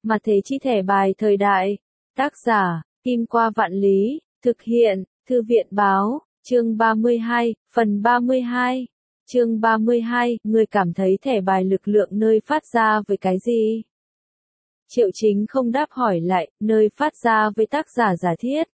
Mà thế chi thẻ bài thời đại. Tác giả, Kim Qua Vạn Lý, thực hiện, Thư viện Báo, chương 32, phần 32. Chương 32, người cảm thấy thẻ bài lực lượng nơi phát ra với cái gì? Triệu Chính không đáp hỏi lại, nơi phát ra với tác giả giả thiết.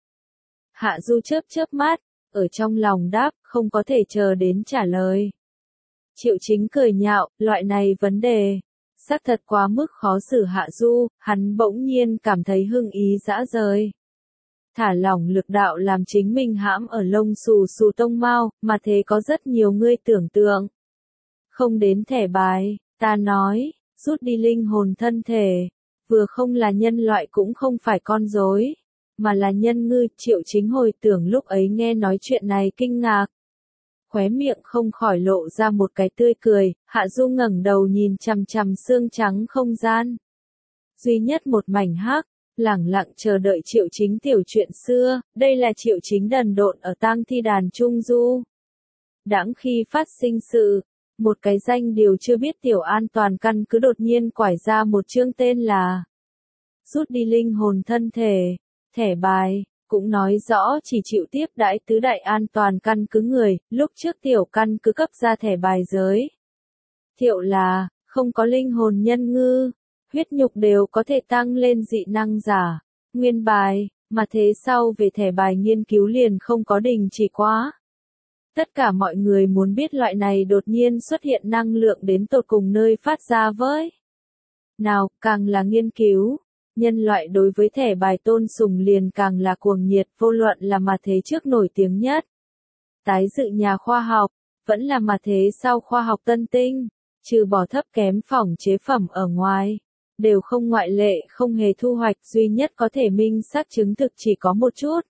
Hạ Du chớp mắt, ở trong lòng đáp, không có thể chờ đến trả lời. Triệu Chính cười nhạo, loại này vấn đề, xác thật quá mức khó xử Hạ Du, hắn bỗng nhiên cảm thấy hưng ý dã rời. Thả lỏng lực đạo làm chính mình hãm ở lông xù xù tông mau, mà thế có rất nhiều người tưởng tượng. Không đến thẻ bài, ta nói, rút đi linh hồn thân thể, vừa không là nhân loại cũng không phải con rối, mà là nhân ngư. Triệu Chính hồi tưởng lúc ấy nghe nói chuyện này kinh ngạc. Khóe miệng không khỏi lộ ra một cái tươi cười, Hạ Du ngẩng đầu nhìn chằm chằm xương trắng không gian. Duy nhất một mảnh hắc, lẳng lặng chờ đợi Triệu Chính tiểu chuyện xưa, đây là Triệu Chính đần độn ở tang thi đàn Trung Du. Đãng khi phát sinh sự, một cái danh điều chưa biết tiểu an toàn căn cứ đột nhiên quải ra một chương tên là rút đi linh hồn thân thể, thẻ bài, cũng nói rõ chỉ chịu tiếp đãi tứ đại an toàn căn cứ người, lúc trước tiểu căn cứ cấp ra thẻ bài giới. Thiệu là, không có linh hồn nhân ngư, huyết nhục đều có thể tăng lên dị năng giả, nguyên bài, mà thế sau về thẻ bài nghiên cứu liền không có đình chỉ quá. Tất cả mọi người muốn biết loại này đột nhiên xuất hiện năng lượng đến tột cùng nơi phát ra với. Nào, càng là nghiên cứu, nhân loại đối với thẻ bài tôn sùng liền càng là cuồng nhiệt, vô luận là mà thế trước nổi tiếng nhất. Tái dự nhà khoa học, vẫn là mà thế sau khoa học tân tinh, trừ bỏ thấp kém phỏng chế phẩm ở ngoài, đều không ngoại lệ, không hề thu hoạch, duy nhất có thể minh xác chứng thực chỉ có một chút.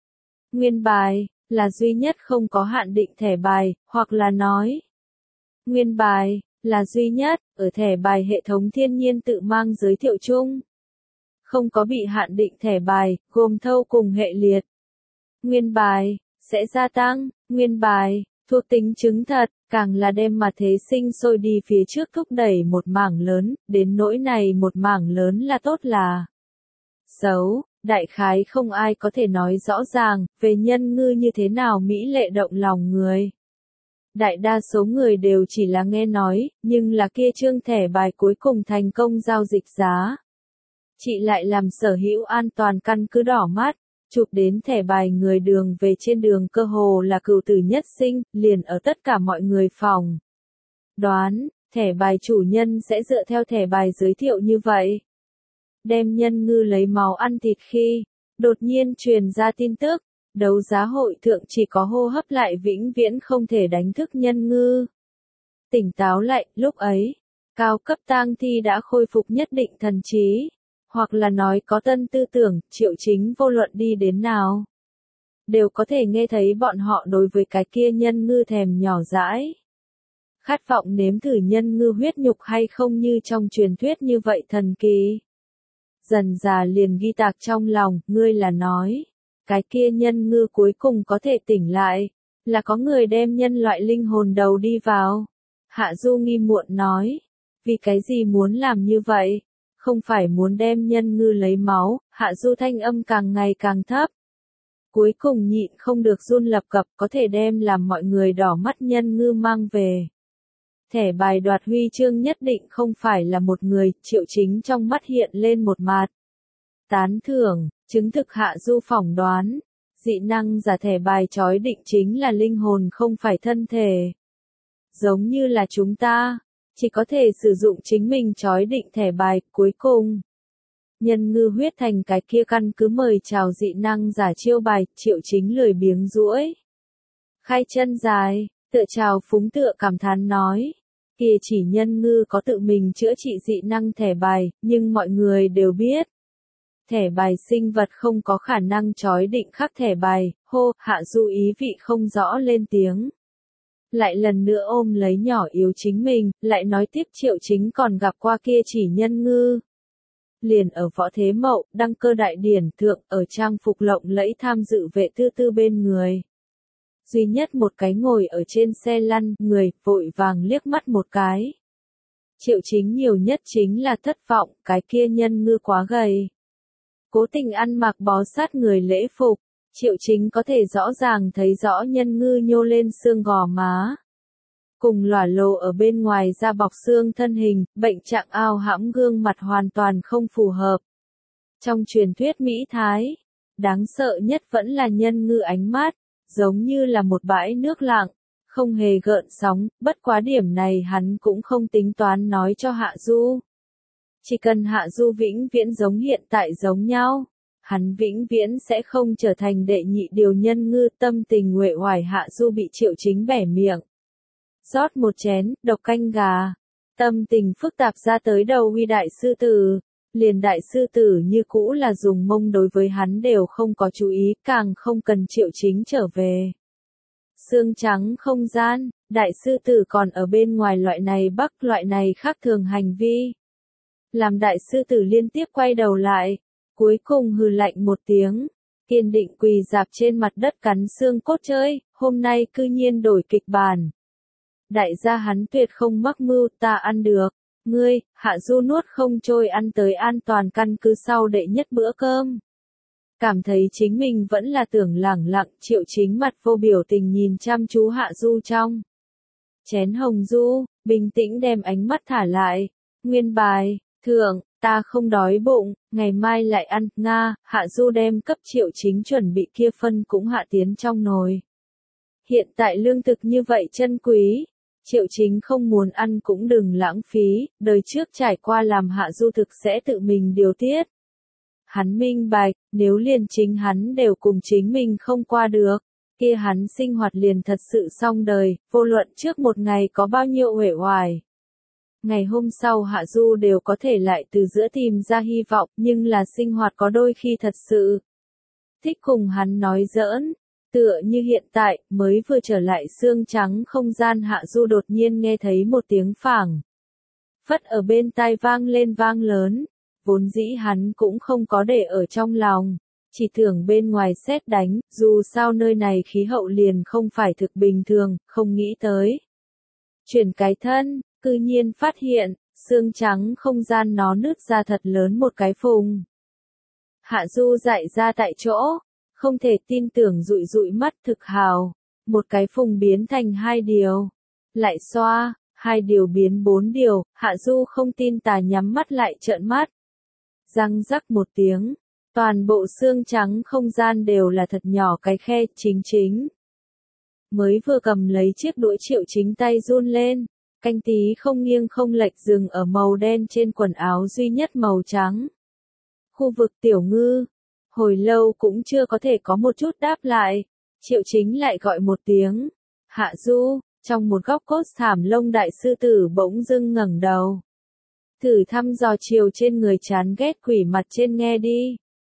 Nguyên bài, là duy nhất không có hạn định thẻ bài, hoặc là nói. Nguyên bài, là duy nhất, ở thẻ bài hệ thống thiên nhiên tự mang giới thiệu chung. Không có bị hạn định thẻ bài, gồm thâu cùng hệ liệt. Nguyên bài, sẽ gia tăng, nguyên bài, thuộc tính chứng thật, càng là đem mà thế sinh sôi đi phía trước thúc đẩy một mảng lớn, đến nỗi này một mảng lớn là tốt là xấu, đại khái không ai có thể nói rõ ràng, về nhân ngư như thế nào mỹ lệ động lòng người. Đại đa số người đều chỉ là nghe nói, nhưng là kia chương thẻ bài cuối cùng thành công giao dịch giá. Chị lại làm sở hữu an toàn căn cứ đỏ mắt, chụp đến thẻ bài người đường về trên đường cơ hồ là cửu tử nhất sinh, liền ở tất cả mọi người phòng. Đoán, thẻ bài chủ nhân sẽ dựa theo thẻ bài giới thiệu như vậy. Đem nhân ngư lấy máu ăn thịt khi, đột nhiên truyền ra tin tức, đấu giá hội thượng chỉ có hô hấp lại vĩnh viễn không thể đánh thức nhân ngư. Tỉnh táo lại, lúc ấy, cao cấp tang thi đã khôi phục nhất định thần trí. Hoặc là nói có tân tư tưởng, Triệu Chính vô luận đi đến nào. Đều có thể nghe thấy bọn họ đối với cái kia nhân ngư thèm nhỏ dãi. Khát vọng nếm thử nhân ngư huyết nhục hay không như trong truyền thuyết như vậy thần kỳ. Dần già liền ghi tạc trong lòng, ngươi là nói. Cái kia nhân ngư cuối cùng có thể tỉnh lại. Là có người đem nhân loại linh hồn đầu đi vào. Hạ Du nghi muộn nói. Vì cái gì muốn làm như vậy? Không phải muốn đem nhân ngư lấy máu, Hạ Du thanh âm càng ngày càng thấp. Cuối cùng nhịn không được run lập cập, có thể đem làm mọi người đỏ mắt nhân ngư mang về. Thẻ bài đoạt huy chương nhất định không phải là một người, Triệu Chính trong mắt hiện lên một mạt. Tán thưởng, chứng thực Hạ Du phỏng đoán. Dị năng giả thẻ bài chói định chính là linh hồn không phải thân thể. Giống như là chúng ta. Chỉ có thể sử dụng chính mình chói định thẻ bài, cuối cùng. Nhân ngư huyết thành cái kia căn cứ mời chào dị năng giả chiêu bài, Triệu Chính lười biếng duỗi. Khai chân dài, tựa chào phúng tựa cảm thán nói. Kìa chỉ nhân ngư có tự mình chữa trị dị năng thẻ bài, nhưng mọi người đều biết. Thẻ bài sinh vật không có khả năng chói định khắc thẻ bài, hô, Hạ Du ý vị không rõ lên tiếng. Lại lần nữa ôm lấy nhỏ yếu chính mình, lại nói tiếp Triệu Chính còn gặp qua kia chỉ nhân ngư. Liền ở Võ Thế Mậu, đăng cơ đại điển thượng, ở trang phục lộng lẫy tham dự vệ tư tư bên người. Duy nhất một cái ngồi ở trên xe lăn, người, vội vàng liếc mắt một cái. Triệu Chính nhiều nhất chính là thất vọng, cái kia nhân ngư quá gầy. Cố tình ăn mặc bó sát người lễ phục, Triệu Chính có thể rõ ràng thấy rõ nhân ngư nhô lên xương gò má. Cùng lỏa lộ ở bên ngoài da bọc xương thân hình, bệnh trạng ao hãm gương mặt hoàn toàn không phù hợp. Trong truyền thuyết Mỹ Thái, đáng sợ nhất vẫn là nhân ngư ánh mắt, giống như là một bãi nước lặng, không hề gợn sóng, bất quá điểm này hắn cũng không tính toán nói cho Hạ Du. Chỉ cần Hạ Du vĩnh viễn giống hiện tại giống nhau, hắn vĩnh viễn sẽ không trở thành đệ nhị điều nhân ngư. Tâm tình uể oải Hạ Du bị Triệu Chính bẻ miệng. Rót một chén, độc canh gà. Tâm tình phức tạp ra tới đầu Huy đại sư tử. Liền đại sư tử như cũ là dùng mông đối với hắn đều không có chú ý, càng không cần Triệu Chính trở về. Xương trắng không gian, đại sư tử còn ở bên ngoài loại này bắc loại này khác thường hành vi. Làm đại sư tử liên tiếp quay đầu lại, cuối cùng hừ lạnh một tiếng, kiên định quỳ dạp trên mặt đất cắn xương cốt chơi, hôm nay cư nhiên đổi kịch bản. Đại gia hắn tuyệt không mắc mưu, ta ăn được, ngươi, Hạ Du nuốt không trôi ăn tới an toàn căn cứ sau đệ nhất bữa cơm. Cảm thấy chính mình vẫn là tưởng lẳng lặng, Triệu Chính mặt vô biểu tình nhìn chăm chú Hạ Du trong chén hồng du, bình tĩnh đem ánh mắt thả lại, nguyên bài, thượng, ta không đói bụng, ngày mai lại ăn, Nga, Hạ Du đem cấp Triệu Chính chuẩn bị kia phân cũng hạ tiến trong nồi. Hiện tại lương thực như vậy chân quý, Triệu Chính không muốn ăn cũng đừng lãng phí, đời trước trải qua làm Hạ Du thực sẽ tự mình điều tiết. Hắn minh bạch, nếu liền chính hắn đều cùng chính mình không qua được, kia hắn sinh hoạt liền thật sự xong đời, vô luận trước một ngày có bao nhiêu uể oải. Ngày hôm sau Hạ Du đều có thể lại từ giữa tìm ra hy vọng, nhưng là sinh hoạt có đôi khi thật sự thích cùng hắn nói giỡn. Tựa như hiện tại, mới vừa trở lại xương trắng không gian Hạ Du đột nhiên nghe thấy một tiếng phảng phất ở bên tai vang lên vang lớn, vốn dĩ hắn cũng không có để ở trong lòng, chỉ tưởng bên ngoài sét đánh, dù sao nơi này khí hậu liền không phải thực bình thường, không nghĩ tới. Chuyển cái thân, cư nhiên phát hiện, xương trắng không gian nó nứt ra thật lớn một cái phùng. Hạ Du dại ra tại chỗ, không thể tin tưởng dụi dụi mắt thực hào, một cái phùng biến thành hai điều, lại xoa, hai điều biến bốn điều, Hạ Du không tin tà nhắm mắt lại trợn mắt. Răng rắc một tiếng, toàn bộ xương trắng không gian đều là thật nhỏ cái khe, chính. Mới vừa cầm lấy chiếc đũa Triệu Chính tay run lên, canh tí không nghiêng không lệch dừng ở màu đen trên quần áo duy nhất màu trắng. Khu vực tiểu ngư, hồi lâu cũng chưa có thể có một chút đáp lại, Triệu Chính lại gọi một tiếng, Hạ Du, trong một góc cốt thảm lông đại sư tử bỗng dưng ngẩng đầu. Thử thăm dò chiều trên người chán ghét quỷ mặt trên nghe đi.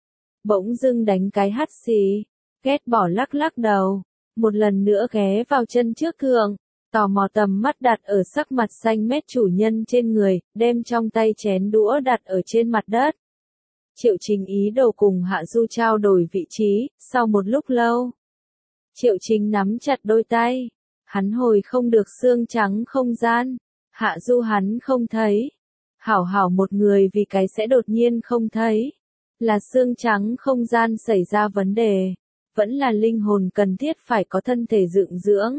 Bỗng dưng đánh cái hắt xì, ghét bỏ lắc lắc đầu, một lần nữa ghé vào chân trước thượng, tò mò tầm mắt đặt ở sắc mặt xanh mét chủ nhân trên người, đem trong tay chén đũa đặt ở trên mặt đất. Triệu Chính ý đồ cùng Hạ Du trao đổi vị trí, sau một lúc lâu. Triệu Chính nắm chặt đôi tay, hắn hồi không được xương trắng không gian, Hạ Du hắn không thấy. Hảo một người vì cái sẽ đột nhiên không thấy. Là xương trắng không gian xảy ra vấn đề. Vẫn là linh hồn cần thiết phải có thân thể dưỡng dưỡng.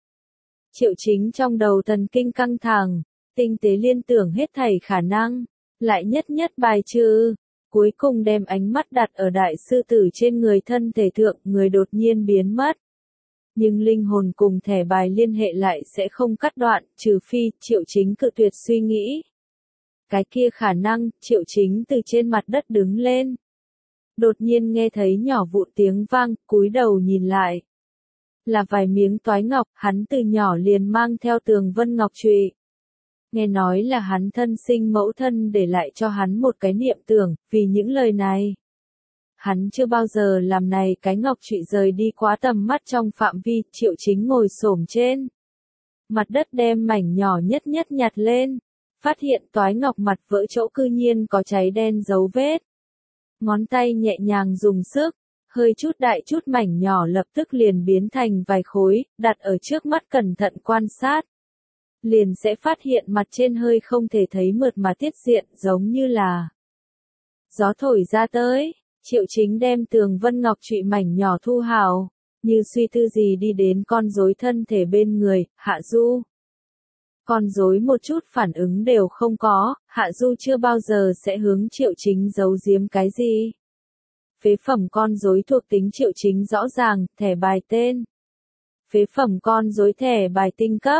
Triệu Chính trong đầu thần kinh căng thẳng, tinh tế liên tưởng hết thảy khả năng. Lại nhất bài trừ. Cuối cùng đem ánh mắt đặt ở đại sư tử trên người thân thể thượng, người đột nhiên biến mất. Nhưng linh hồn cùng thẻ bài liên hệ lại sẽ không cắt đoạn, trừ phi Triệu Chính cự tuyệt suy nghĩ. Cái kia khả năng, Triệu Chính từ trên mặt đất đứng lên. Đột nhiên nghe thấy nhỏ vụn tiếng vang, cúi đầu nhìn lại. Là vài miếng toái ngọc, hắn từ nhỏ liền mang theo tường vân ngọc trụy. Nghe nói là hắn thân sinh mẫu thân để lại cho hắn một cái niệm tưởng, vì những lời này. Hắn chưa bao giờ làm này cái ngọc trụy rời đi quá tầm mắt trong phạm vi, Triệu Chính ngồi xổm trên mặt đất đem mảnh nhỏ nhất nhặt lên. Phát hiện toái ngọc mặt vỡ chỗ cư nhiên có cháy đen dấu vết. Ngón tay nhẹ nhàng dùng sức, hơi chút đại chút mảnh nhỏ lập tức liền biến thành vài khối, đặt ở trước mắt cẩn thận quan sát. liền sẽ phát hiện mặt trên hơi không thể thấy mượt mà tiết diện giống như là gió thổi ra tới. Triệu Chính đem tường vân ngọc trụy mảnh nhỏ thu hào, như suy tư gì đi đến con rối thân thể bên người, Hạ Du. Con rối một chút phản ứng đều không có, Hạ Du chưa bao giờ sẽ hướng Triệu Chính giấu giếm cái gì. Phế phẩm con rối thuộc tính Triệu Chính rõ ràng, thẻ bài tên. Phế phẩm con rối thẻ bài tinh cấp,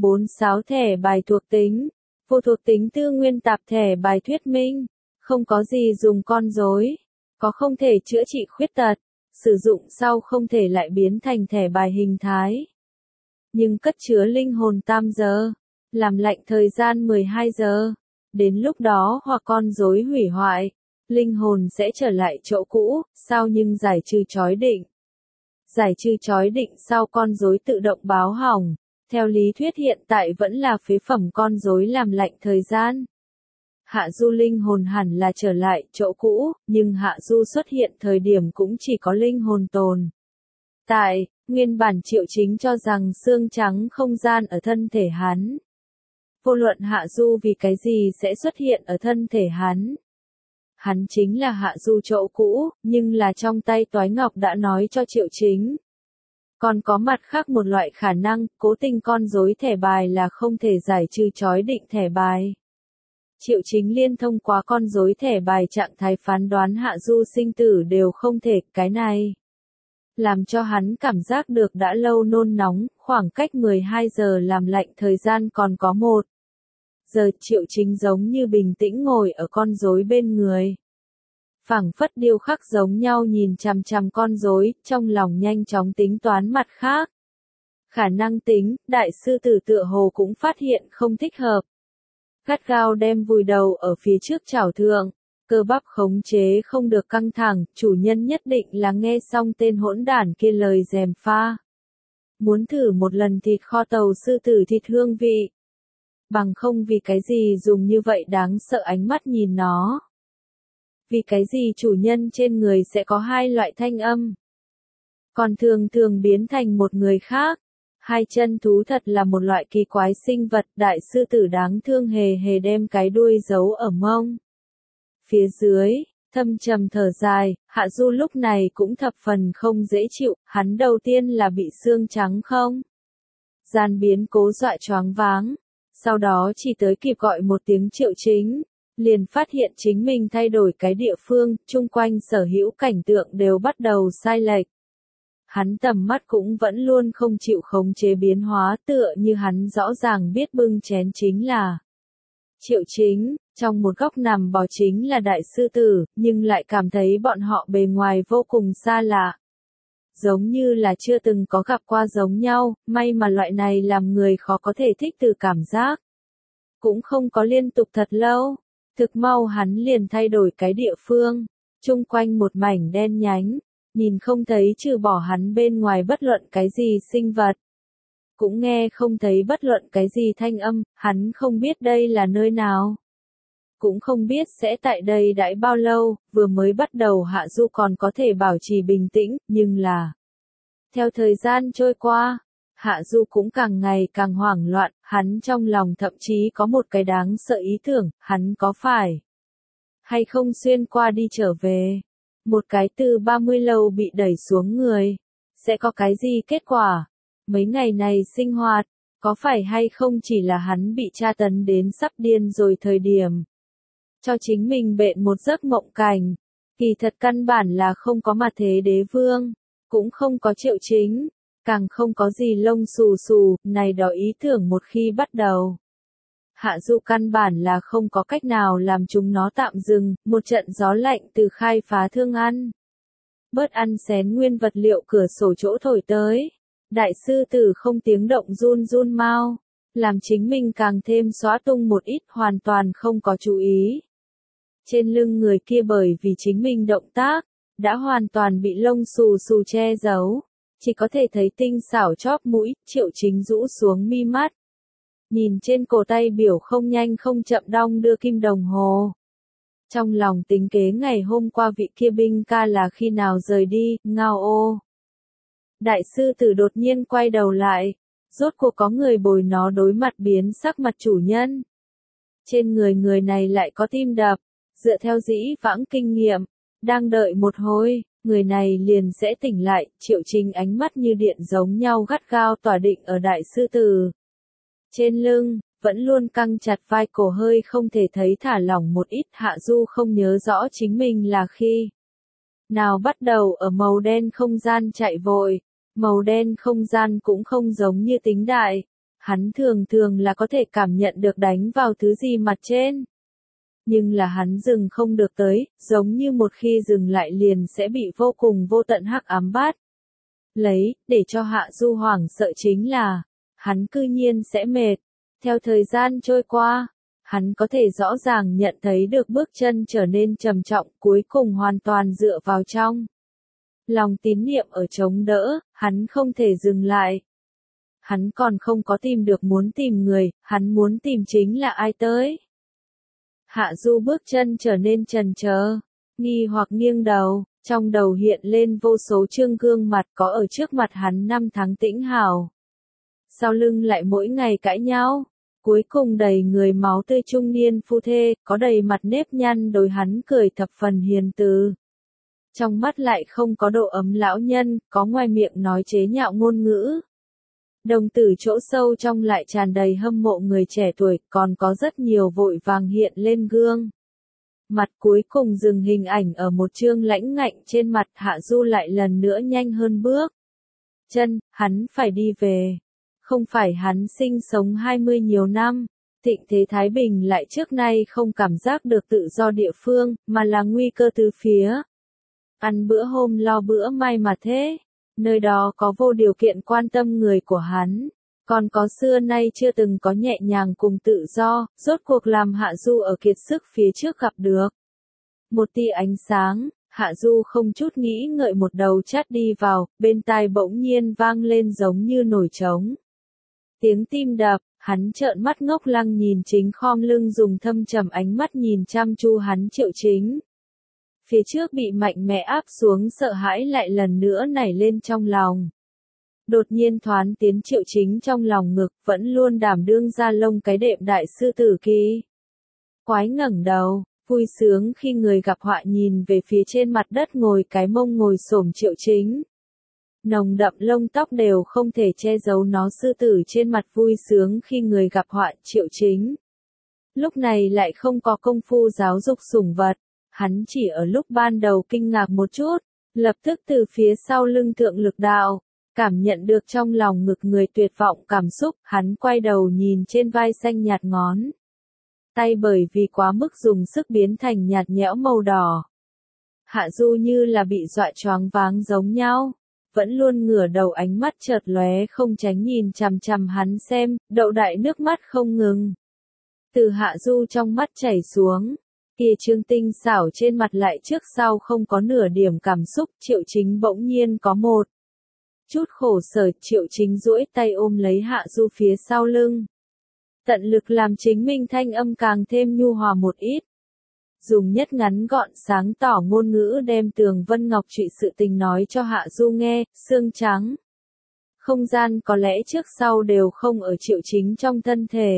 46 thẻ bài thuộc tính, vô thuộc tính tư nguyên tạp thẻ bài thuyết minh, không có gì dùng con rối, có không thể chữa trị khuyết tật, sử dụng sau không thể lại biến thành thẻ bài hình thái. Nhưng cất chứa linh hồn 8 giờ, làm lạnh thời gian 12 giờ, đến lúc đó hoặc con rối hủy hoại, linh hồn sẽ trở lại chỗ cũ, sao nhưng giải trừ chói định. Giải trừ chói định sau con rối tự động báo hỏng, theo lý thuyết hiện tại vẫn là phế phẩm con rối làm lạnh thời gian. Hạ Du linh hồn hẳn là trở lại chỗ cũ, nhưng Hạ Du xuất hiện thời điểm cũng chỉ có linh hồn tồn. Tại, nguyên bản Triệu Chính cho rằng xương trắng không gian ở thân thể hắn. Vô luận Hạ Du vì cái gì sẽ xuất hiện ở thân thể hắn. Hắn chính là Hạ Du chỗ cũ, nhưng là trong tay Toái Ngọc đã nói cho Triệu Chính. Còn có mặt khác một loại khả năng, cố tình con rối thẻ bài là không thể giải trừ chói định thẻ bài. Triệu Chính liên thông qua con rối thẻ bài trạng thái phán đoán Hạ Du sinh tử đều không thể, cái này làm cho hắn cảm giác được đã lâu nôn nóng, khoảng cách 12 giờ làm lạnh thời gian còn có 1 giờ. Triệu Chính giống như bình tĩnh ngồi ở con rối bên người. Phảng phất điêu khắc giống nhau nhìn chằm chằm con rối, trong lòng nhanh chóng tính toán mặt khác. Khả năng tính, đại sư tử tựa hồ cũng phát hiện không thích hợp. Gắt gao đem vùi đầu ở phía trước chảo thượng, cơ bắp khống chế không được căng thẳng, chủ nhân nhất định là nghe xong tên hỗn đản kia lời gièm pha. Muốn thử một lần thịt kho tàu sư tử thịt hương vị. Bằng không vì cái gì dùng như vậy đáng sợ ánh mắt nhìn nó. Vì cái gì chủ nhân trên người sẽ có hai loại thanh âm. Còn thường thường biến thành một người khác. Hai chân thú thật là một loại kỳ quái sinh vật, đại sư tử đáng thương hề hề đem cái đuôi giấu ở mông. Phía dưới, thâm trầm thở dài, Hạ Du lúc này cũng thập phần không dễ chịu, hắn đầu tiên là bị xương trắng không gian biến cố dọa choáng váng, sau đó chỉ tới kịp gọi một tiếng Triệu Chính, liền phát hiện chính mình thay đổi cái địa phương, chung quanh sở hữu cảnh tượng đều bắt đầu sai lệch. Hắn tầm mắt cũng vẫn luôn không chịu khống chế biến hóa, tựa như hắn rõ ràng biết bưng chén chính là Triệu Chính, trong một góc nằm bò chính là đại sư tử, nhưng lại cảm thấy bọn họ bề ngoài vô cùng xa lạ. Giống như là chưa từng có gặp qua giống nhau, may mà loại này làm người khó có thể thích từ cảm giác. Cũng không có liên tục thật lâu, thực mau hắn liền thay đổi cái địa phương, chung quanh một mảnh đen nhánh. Nhìn không thấy trừ bỏ hắn bên ngoài bất luận cái gì sinh vật. Cũng nghe không thấy bất luận cái gì thanh âm, hắn không biết đây là nơi nào. Cũng không biết sẽ tại đây đãi bao lâu, vừa mới bắt đầu Hạ Du còn có thể bảo trì bình tĩnh, nhưng là theo thời gian trôi qua, Hạ Du cũng càng ngày càng hoảng loạn, hắn trong lòng thậm chí có một cái đáng sợ ý tưởng, hắn có phải hay không xuyên qua đi trở về. Một cái từ 30 lầu bị đẩy xuống người, sẽ có cái gì kết quả? Mấy ngày này sinh hoạt, có phải hay không chỉ là hắn bị tra tấn đến sắp điên rồi thời điểm. Cho chính mình bện một giấc mộng cảnh, kỳ thật căn bản là không có mà thế đế vương, cũng không có Triệu Chính, càng không có gì lông xù xù, này đó ý tưởng một khi bắt đầu. Hạ Du căn bản là không có cách nào làm chúng nó tạm dừng, một trận gió lạnh từ khai phá thương ăn. Bớt ăn xén nguyên vật liệu cửa sổ chỗ thổi tới. Đại sư tử không tiếng động run run mau, làm chính mình càng thêm xóa tung một ít hoàn toàn không có chú ý. Trên lưng người kia bởi vì chính mình động tác, đã hoàn toàn bị lông xù xù che giấu, chỉ có thể thấy tinh xảo chóp mũi, Triệu Chính rũ xuống mi mắt. Nhìn trên cổ tay biểu không nhanh không chậm đong đưa kim đồng hồ. Trong lòng tính kế ngày hôm qua vị kia binh ca là khi nào rời đi, ngao ô. Đại sư tử đột nhiên quay đầu lại, Rốt cuộc có người bồi nó đối mặt biến sắc mặt chủ nhân. Trên người người này lại có tim đập, dựa theo dĩ vãng kinh nghiệm, đang đợi một hồi, người này liền sẽ tỉnh lại. Triệu Chính ánh mắt như điện giống nhau gắt gao tỏa định ở đại sư tử. Trên lưng, vẫn luôn căng chặt vai cổ hơi không thể thấy thả lỏng một ít. Hạ Du không nhớ rõ chính mình là khi nào bắt đầu ở màu đen không gian chạy vội. Màu đen không gian cũng không giống như tính đại. Hắn thường thường là có thể cảm nhận được đánh vào thứ gì mặt trên. Nhưng là hắn dừng không được tới, giống như một khi dừng lại liền sẽ bị vô cùng vô tận hắc ám bắt lấy. Để cho Hạ Du hoảng sợ chính là, hắn cư nhiên sẽ mệt. Theo thời gian trôi qua, hắn có thể rõ ràng nhận thấy được bước chân trở nên trầm trọng, cuối cùng hoàn toàn dựa vào trong lòng tín niệm ở chống đỡ, hắn không thể dừng lại. Hắn còn không có tìm được muốn tìm người, hắn muốn tìm chính là ai tới. Hạ Du bước chân trở nên chần chờ, nghi hoặc nghiêng đầu, trong đầu hiện lên vô số trương gương mặt có ở trước mặt hắn năm tháng tĩnh hào. Sau lưng lại mỗi ngày cãi nhau, cuối cùng đầy người máu tươi trung niên phu thê, có đầy mặt nếp nhăn đối hắn cười thập phần hiền từ. Trong mắt lại không có độ ấm lão nhân, có ngoài miệng nói chế nhạo ngôn ngữ. Đồng tử chỗ sâu trong lại tràn đầy hâm mộ người trẻ tuổi, còn có rất nhiều vội vàng hiện lên gương. Mặt cuối cùng dừng hình ảnh ở một chương lãnh ngạnh trên mặt. Hạ Du lại lần nữa nhanh hơn bước chân, hắn phải đi về. Không phải hắn sinh sống 20 nhiều năm, thịnh thế Thái Bình lại trước nay không cảm giác được tự do địa phương, mà là nguy cơ từ phía. Ăn bữa hôm lo bữa may mà thế. Nơi đó có vô điều kiện quan tâm người của hắn, còn có xưa nay chưa từng có nhẹ nhàng cùng tự do, rốt cuộc làm Hạ Du ở kiệt sức phía trước gặp được. Một tia ánh sáng, Hạ Du không chút nghĩ ngợi một đầu chát đi vào, bên tai bỗng nhiên vang lên giống như nổi trống. Tiếng tim đập, hắn trợn mắt ngốc lăng nhìn Chính khom lưng dùng thâm trầm ánh mắt nhìn chăm chú hắn Triệu Chính. Phía trước bị mạnh mẽ áp xuống sợ hãi lại lần nữa nảy lên trong lòng. Đột nhiên thoán tiến Triệu Chính trong lòng ngực, vẫn luôn đảm đương ra lông cái đệm đại sư tử kỳ. Quái ngẩng đầu, vui sướng khi người gặp họa nhìn về phía trên mặt đất ngồi cái mông ngồi xổm Triệu Chính. Nồng đậm lông tóc đều không thể che giấu nó sư tử trên mặt vui sướng khi người gặp họa Triệu Chính. Lúc này lại không có công phu giáo dục sủng vật. Hắn chỉ ở lúc ban đầu kinh ngạc một chút, lập tức từ phía sau lưng thượng lực đạo, cảm nhận được trong lòng ngực người tuyệt vọng cảm xúc, hắn quay đầu nhìn trên vai xanh nhạt ngón tay bởi vì quá mức dùng sức biến thành nhạt nhẽo màu đỏ. Hạ Du như là bị dọa choáng váng giống nhau, vẫn luôn ngửa đầu ánh mắt chợt lóe không tránh nhìn chằm chằm hắn xem, đậu đại nước mắt không ngừng. Từ Hạ Du trong mắt chảy xuống. Kia trương tinh xảo trên mặt lại trước sau không có nửa điểm cảm xúc. Triệu Chính bỗng nhiên có một chút khổ sở. Triệu Chính duỗi tay ôm lấy Hạ Du phía sau lưng, tận lực làm chính mình thanh âm càng thêm nhu hòa một ít, dùng nhất ngắn gọn sáng tỏ ngôn ngữ đem Tường Vân Ngọc Trụy sự tình nói cho Hạ Du nghe. Xương trắng không gian có lẽ trước sau đều không ở Triệu Chính trong thân thể,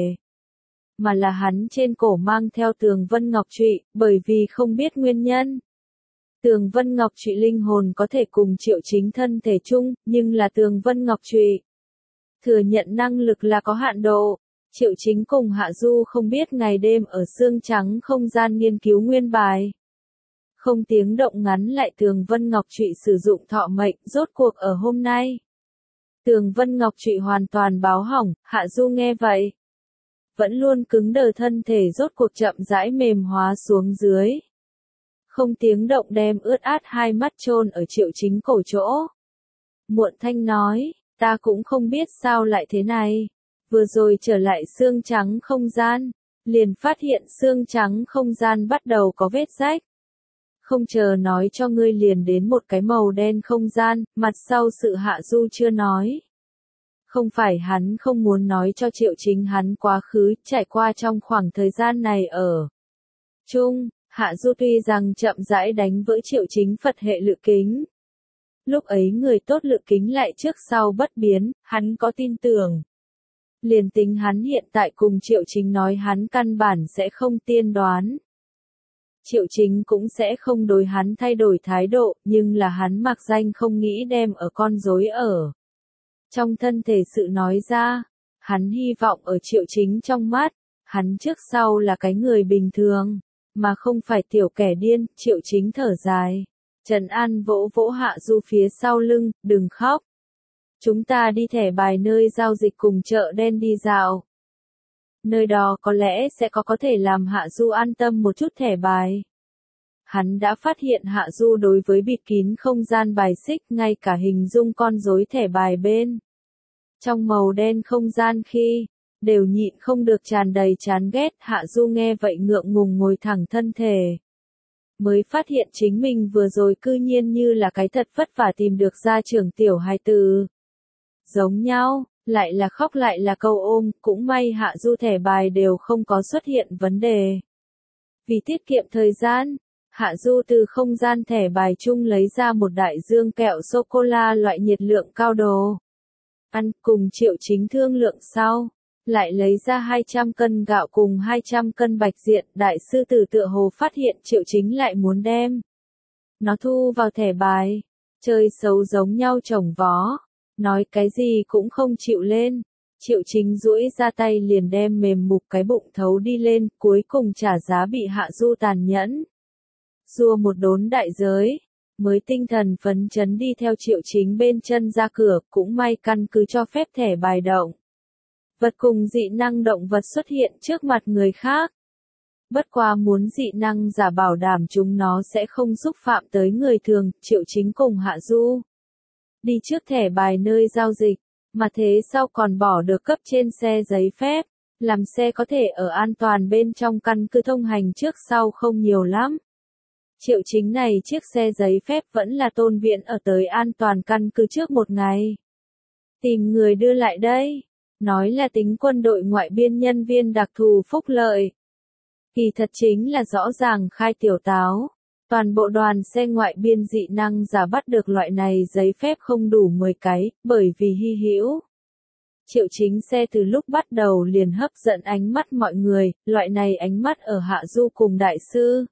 mà là hắn trên cổ mang theo Tường Vân Ngọc Trụy, bởi vì không biết nguyên nhân. Tường Vân Ngọc Trụy linh hồn có thể cùng Triệu Chính thân thể chung, nhưng là Tường Vân Ngọc Trụy thừa nhận năng lực là có hạn độ. Triệu Chính cùng Hạ Du không biết ngày đêm ở xương trắng không gian nghiên cứu nguyên bài. Không tiếng động ngắn lại Tường Vân Ngọc Trụy sử dụng thọ mệnh, rốt cuộc ở hôm nay. Tường Vân Ngọc Trụy hoàn toàn báo hỏng. Hạ Du nghe vậy, vẫn luôn cứng đờ thân thể rốt cuộc chậm rãi mềm hóa xuống dưới. Không tiếng động đem ướt át hai mắt chôn ở Triệu Chính cổ chỗ. Muộn thanh nói, ta cũng không biết sao lại thế này. Vừa rồi trở lại xương trắng không gian, liền phát hiện xương trắng không gian bắt đầu có vết rách. Không chờ nói cho ngươi liền đến một cái màu đen không gian, mặt sau sự Hạ Du chưa nói. Không phải hắn không muốn nói cho Triệu Chính hắn quá khứ, trải qua trong khoảng thời gian này ở chung, Hạ Du tuy rằng chậm rãi đánh vỡ Triệu Chính Phật hệ lự kính. Lúc ấy người tốt Lự Kính lại trước sau bất biến, hắn có tin tưởng. Liền tính hắn hiện tại cùng Triệu Chính nói hắn căn bản sẽ không tiên đoán. Triệu Chính cũng sẽ không đối hắn thay đổi thái độ, nhưng là hắn mặc danh không nghĩ đem ở con rối ở trong thân thể sự nói ra. Hắn hy vọng ở Triệu Chính trong mắt, hắn trước sau là cái người bình thường, mà không phải tiểu kẻ điên. Triệu Chính thở dài, trấn an vỗ vỗ Hạ Du phía sau lưng, đừng khóc. Chúng ta đi thẻ bài nơi giao dịch cùng chợ đen đi dạo. Nơi đó có lẽ sẽ có thể làm Hạ Du an tâm một chút thẻ bài. Hắn đã phát hiện Hạ Du đối với bịt kín không gian bài xích, ngay cả hình dung con rối thẻ bài bên trong màu đen không gian khi, đều nhịn không được tràn đầy chán ghét. Hạ Du nghe vậy ngượng ngùng ngồi thẳng thân thể. Mới phát hiện chính mình vừa rồi cư nhiên như là cái thật vất vả tìm được gia trưởng tiểu hài tử. Giống nhau, lại là khóc lại là câu ôm, cũng may Hạ Du thẻ bài đều không có xuất hiện vấn đề. Vì tiết kiệm thời gian, Hạ Du từ không gian thẻ bài chung lấy ra một đại dương kẹo sô-cô-la loại nhiệt lượng cao đồ. Ăn cùng Triệu Chính thương lượng sau, lại lấy ra 200 cân gạo cùng 200 cân bạch diện. Đại sư tử tựa hồ phát hiện Triệu Chính lại muốn đem nó thu vào thẻ bài, chơi xấu giống nhau chồng vó, nói cái gì cũng không chịu lên. Triệu Chính duỗi ra tay liền đem mềm mục cái bụng thấu đi lên, cuối cùng trả giá bị Hạ Du tàn nhẫn xua một đốn đại giới, mới tinh thần phấn chấn đi theo Triệu Chính bên chân ra cửa. Cũng may căn cứ cho phép thẻ bài động vật cùng dị năng động vật xuất hiện trước mặt người khác. Bất quá muốn dị năng giả bảo đảm chúng nó sẽ không xúc phạm tới người thường. Triệu Chính cùng Hạ Du đi trước thẻ bài nơi giao dịch, mà thế sau còn bỏ được cấp trên xe giấy phép, làm xe có thể ở an toàn bên trong căn cứ thông hành trước sau không nhiều lắm. Triệu Chính này chiếc xe giấy phép vẫn là Tôn Viễn ở tới an toàn căn cứ trước một ngày tìm người đưa lại đây, nói là tính quân đội ngoại biên nhân viên đặc thù phúc lợi. Kỳ thật chính là rõ ràng khai tiểu táo. Toàn bộ đoàn xe ngoại biên dị năng giả bắt được loại này giấy phép không đủ 10 cái, bởi vì hy hữu. Triệu Chính xe từ lúc bắt đầu liền hấp dẫn ánh mắt mọi người, loại này ánh mắt ở Hạ Du cùng đại sư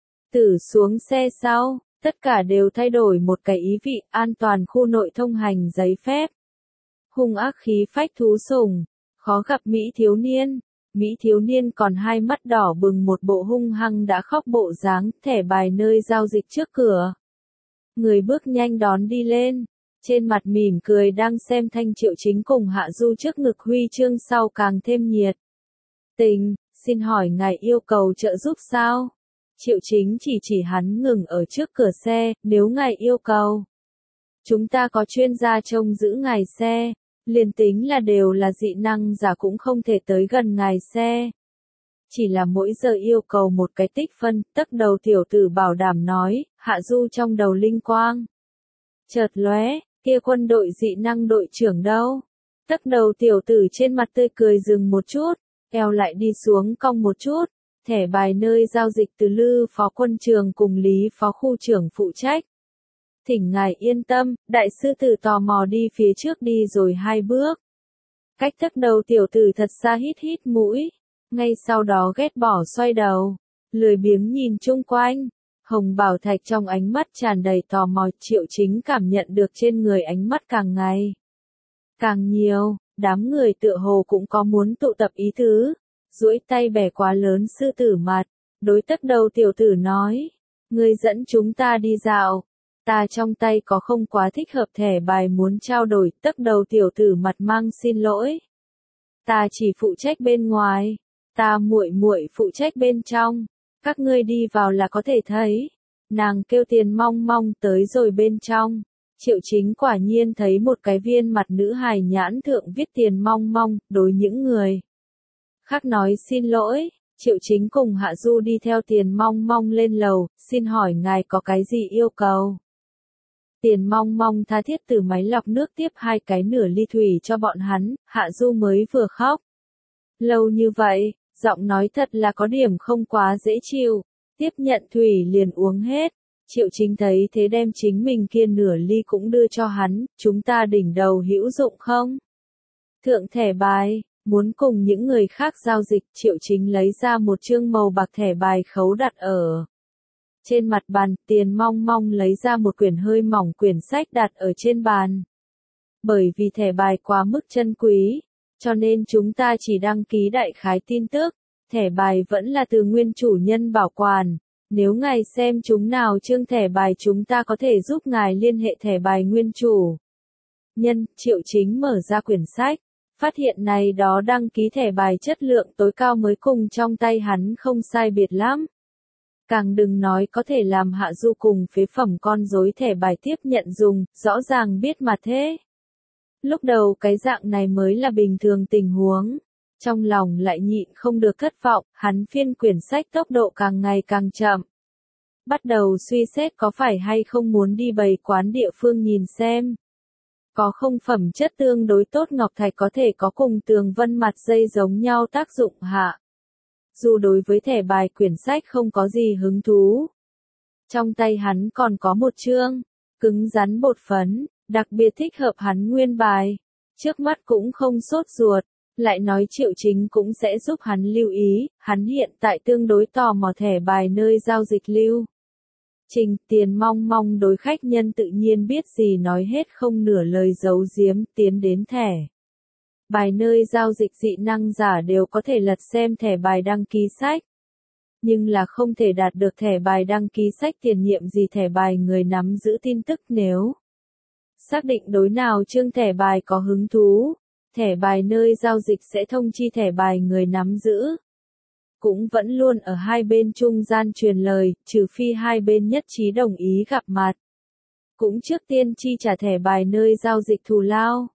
tử xuống xe sau, tất cả đều thay đổi một cái ý vị. An toàn khu nội thông hành giấy phép. Hung ác khí phách thú sủng, khó gặp Mỹ thiếu niên. Mỹ thiếu niên còn hai mắt đỏ bừng, một bộ hung hăng đã khóc bộ dáng. Thẻ bài nơi giao dịch trước cửa, người bước nhanh đón đi lên, trên mặt mỉm cười đang xem thanh. Triệu Chính cùng Hạ Du trước ngực huy chương sau càng thêm nhiệt tình. Xin hỏi ngài yêu cầu trợ giúp sao? Triệu Chính chỉ hắn ngừng ở trước cửa xe, nếu ngài yêu cầu, chúng ta có chuyên gia trông giữ ngài xe, liền tính là đều là dị năng giả cũng không thể tới gần ngài xe. Chỉ là mỗi giờ yêu cầu một cái tích phân. Tấc đầu tiểu tử bảo đảm nói. Hạ Du trong đầu linh quang chợt lóe, kia quân đội dị năng đội trưởng đâu? Tấc đầu tiểu tử trên mặt tươi cười dừng một chút, eo lại đi xuống cong một chút. Thẻ bài nơi giao dịch từ Lư phó quân trường cùng Lý phó khu trưởng phụ trách. Thỉnh ngài yên tâm. Đại sư tử tò mò đi phía trước đi rồi 2 bước. Cách tấc đầu tiểu tử thật xa hít hít mũi, ngay sau đó ghét bỏ xoay đầu, lười biếng nhìn chung quanh. Hồng Bảo Thạch trong ánh mắt tràn đầy tò mò. Triệu Chính cảm nhận được trên người ánh mắt càng ngày càng nhiều, đám người tựa hồ cũng có muốn tụ tập ý tứ. Duỗi tay bẻ quá lớn sư tử mặt, đối tấc đầu tiểu tử nói, ngươi dẫn chúng ta đi dạo, ta trong tay có không quá thích hợp thẻ bài muốn trao đổi. Tấc đầu tiểu tử mặt mang xin lỗi, ta chỉ phụ trách bên ngoài, ta muội muội phụ trách bên trong, các ngươi đi vào là có thể thấy. Nàng kêu Tiền Mong Mong tới rồi bên trong. Triệu Chính quả nhiên thấy một cái viên mặt nữ hài nhãn thượng viết Tiền Mong Mong, đối những người khác nói xin lỗi. Triệu Chính cùng Hạ Du đi theo Tiền Mong Mong lên lầu. Xin hỏi ngài có cái gì yêu cầu? Tiền Mong Mong tha thiết từ máy lọc nước tiếp 2 cái nửa ly thủy cho bọn hắn. Hạ Du mới vừa khóc lâu như vậy, giọng nói thật là có điểm không quá dễ chịu. Tiếp nhận thủy liền uống hết, Triệu Chính thấy thế đem chính mình kia nửa ly cũng đưa cho hắn, chúng ta đỉnh đầu hữu dụng không? Thượng thẻ bài, muốn cùng những người khác giao dịch, Triệu Chính lấy ra một chương màu bạc thẻ bài khấu đặt ở trên mặt bàn, Tiền Mong Mong lấy ra một quyển hơi mỏng quyển sách đặt ở trên bàn. Bởi vì thẻ bài quá mức chân quý, cho nên chúng ta chỉ đăng ký đại khái tin tức, thẻ bài vẫn là từ nguyên chủ nhân bảo quản. Nếu ngài xem chúng nào chương thẻ bài chúng ta có thể giúp ngài liên hệ thẻ bài nguyên chủ. Nhân, Triệu Chính mở ra quyển sách, phát hiện này đó đăng ký thẻ bài chất lượng tối cao mới cùng trong tay hắn không sai biệt lắm. Càng đừng nói có thể làm Hạ Du cùng phế phẩm con rối thẻ bài tiếp nhận dùng, rõ ràng biết mà thế. Lúc đầu cái dạng này mới là bình thường tình huống. Trong lòng lại nhịn không được thất vọng, hắn phiên quyển sách tốc độ càng ngày càng chậm. Bắt đầu suy xét có phải hay không muốn đi bày quán địa phương nhìn xem. Có không phẩm chất tương đối tốt ngọc thạch có thể có cùng tường vân mặt dây giống nhau tác dụng hạ. Dù đối với thẻ bài quyển sách không có gì hứng thú. Trong tay hắn còn có một chương, cứng rắn bột phấn, đặc biệt thích hợp hắn nguyên bài. Trước mắt cũng không sốt ruột. Lại nói Triệu Chính cũng sẽ giúp hắn lưu ý, hắn hiện tại tương đối tò mò thẻ bài nơi giao dịch lưu. Trình, Tiền Mong Mong đối khách nhân tự nhiên biết gì nói hết không nửa lời giấu giếm, tiến đến thẻ bài nơi giao dịch dị năng giả đều có thể lật xem thẻ bài đăng ký sách. Nhưng là không thể đạt được thẻ bài đăng ký sách tiền nhiệm gì thẻ bài người nắm giữ tin tức nếu xác định đối nào chương thẻ bài có hứng thú. Thẻ bài nơi giao dịch sẽ thông chi thẻ bài người nắm giữ. Cũng vẫn luôn ở hai bên trung gian truyền lời, trừ phi hai bên nhất trí đồng ý gặp mặt. Cũng trước tiên chi trả thẻ bài nơi giao dịch thù lao.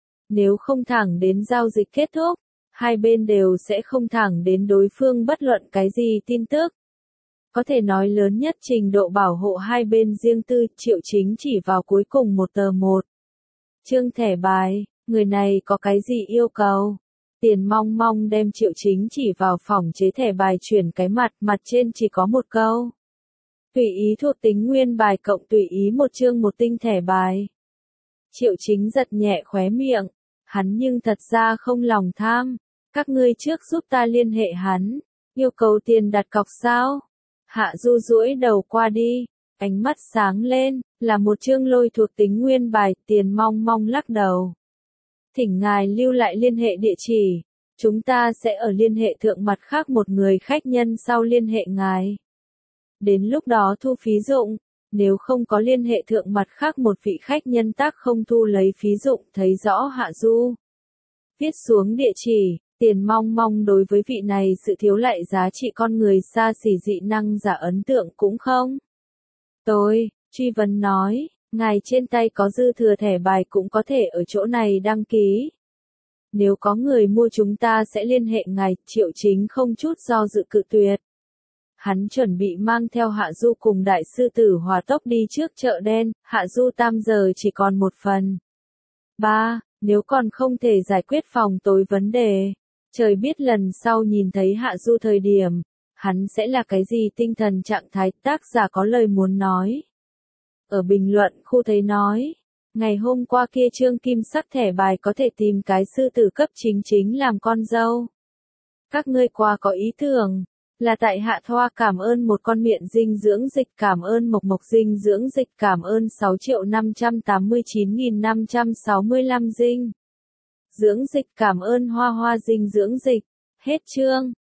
Nếu không thẳng đến giao dịch kết thúc, hai bên đều sẽ không thẳng đến đối phương bất luận cái gì tin tức. Có thể nói lớn nhất trình độ bảo hộ hai bên riêng tư, Triệu Chính chỉ vào cuối cùng một tờ một chương thẻ bài. Người này có cái gì yêu cầu? Tiền Mong Mong đem Triệu Chính chỉ vào phòng chế thẻ bài chuyển cái mặt trên chỉ có một câu. Tùy ý thuộc tính nguyên bài cộng tùy ý một chương một tinh thẻ bài. Triệu Chính giật nhẹ khóe miệng. Hắn nhưng thật ra không lòng tham. Các ngươi trước giúp ta liên hệ hắn. Yêu cầu tiền đặt cọc sao? Hạ Du duỗi đầu qua đi. Ánh mắt sáng lên, là một chương lôi thuộc tính nguyên bài. Tiền Mong Mong lắc đầu. Thỉnh ngài lưu lại liên hệ địa chỉ, chúng ta sẽ ở liên hệ thượng mặt khác một người khách nhân sau liên hệ ngài. Đến lúc đó thu phí dụng, nếu không có liên hệ thượng mặt khác một vị khách nhân tác không thu lấy phí dụng, thấy rõ Hạ Du. Viết xuống địa chỉ, Tiền Mong Mong đối với vị này sự thiếu lại giá trị con người xa xỉ dị năng giả ấn tượng cũng không. Tôi, truy vấn nói. Ngài trên tay có dư thừa thẻ bài cũng có thể ở chỗ này đăng ký. Nếu có người mua chúng ta sẽ liên hệ ngài, Triệu Chính không chút do dự cự tuyệt. Hắn chuẩn bị mang theo Hạ Du cùng đại sư tử Hòa Tốc đi trước chợ đen, Hạ Du tam giờ chỉ còn một phần. 3. Nếu còn không thể giải quyết phòng tối vấn đề, trời biết lần sau nhìn thấy Hạ Du thời điểm, hắn sẽ là cái gì tinh thần trạng thái, tác giả có lời muốn nói. Ở bình luận khu thấy nói, ngày hôm qua kia trương kim sắc thẻ bài có thể tìm cái sư tử cấp chính làm con dâu. Các ngươi qua có ý tưởng, là tại Hạ Thoa cảm ơn một con miệng dinh dưỡng dịch, cảm ơn Mộc Mộc dinh dưỡng dịch, cảm ơn 6.589.565 dinh dưỡng dịch, cảm ơn Hoa Hoa dinh dưỡng dịch. Hết chương.